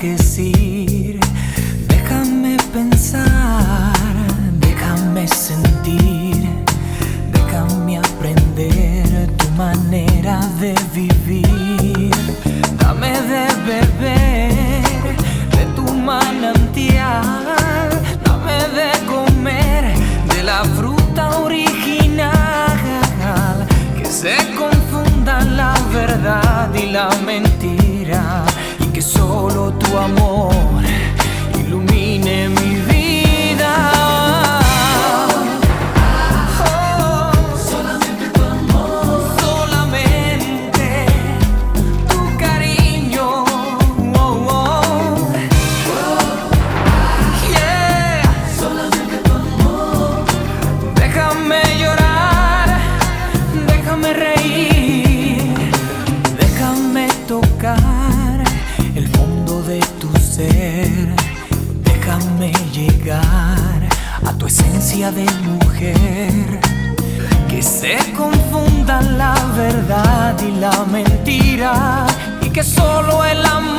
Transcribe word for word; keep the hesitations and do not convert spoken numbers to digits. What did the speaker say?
decir. Déjame pensar, déjame sentir, déjame aprender tu manera de vivir. Dame de beber de tu manantial, dame de comer de la fruta original, que se confundan la verdad y la mentira, y que solo tu amor ilumine mi vida. Oh, solamente tu amor, solamente tu cariño. Oh, oh. Yeah. Solamente tu amor. Déjame llorar, déjame reír, déjame tocar el fondo de tu ser. Déjame llegar a tu esencia de mujer, que se confundan la verdad y la mentira, y que solo el amor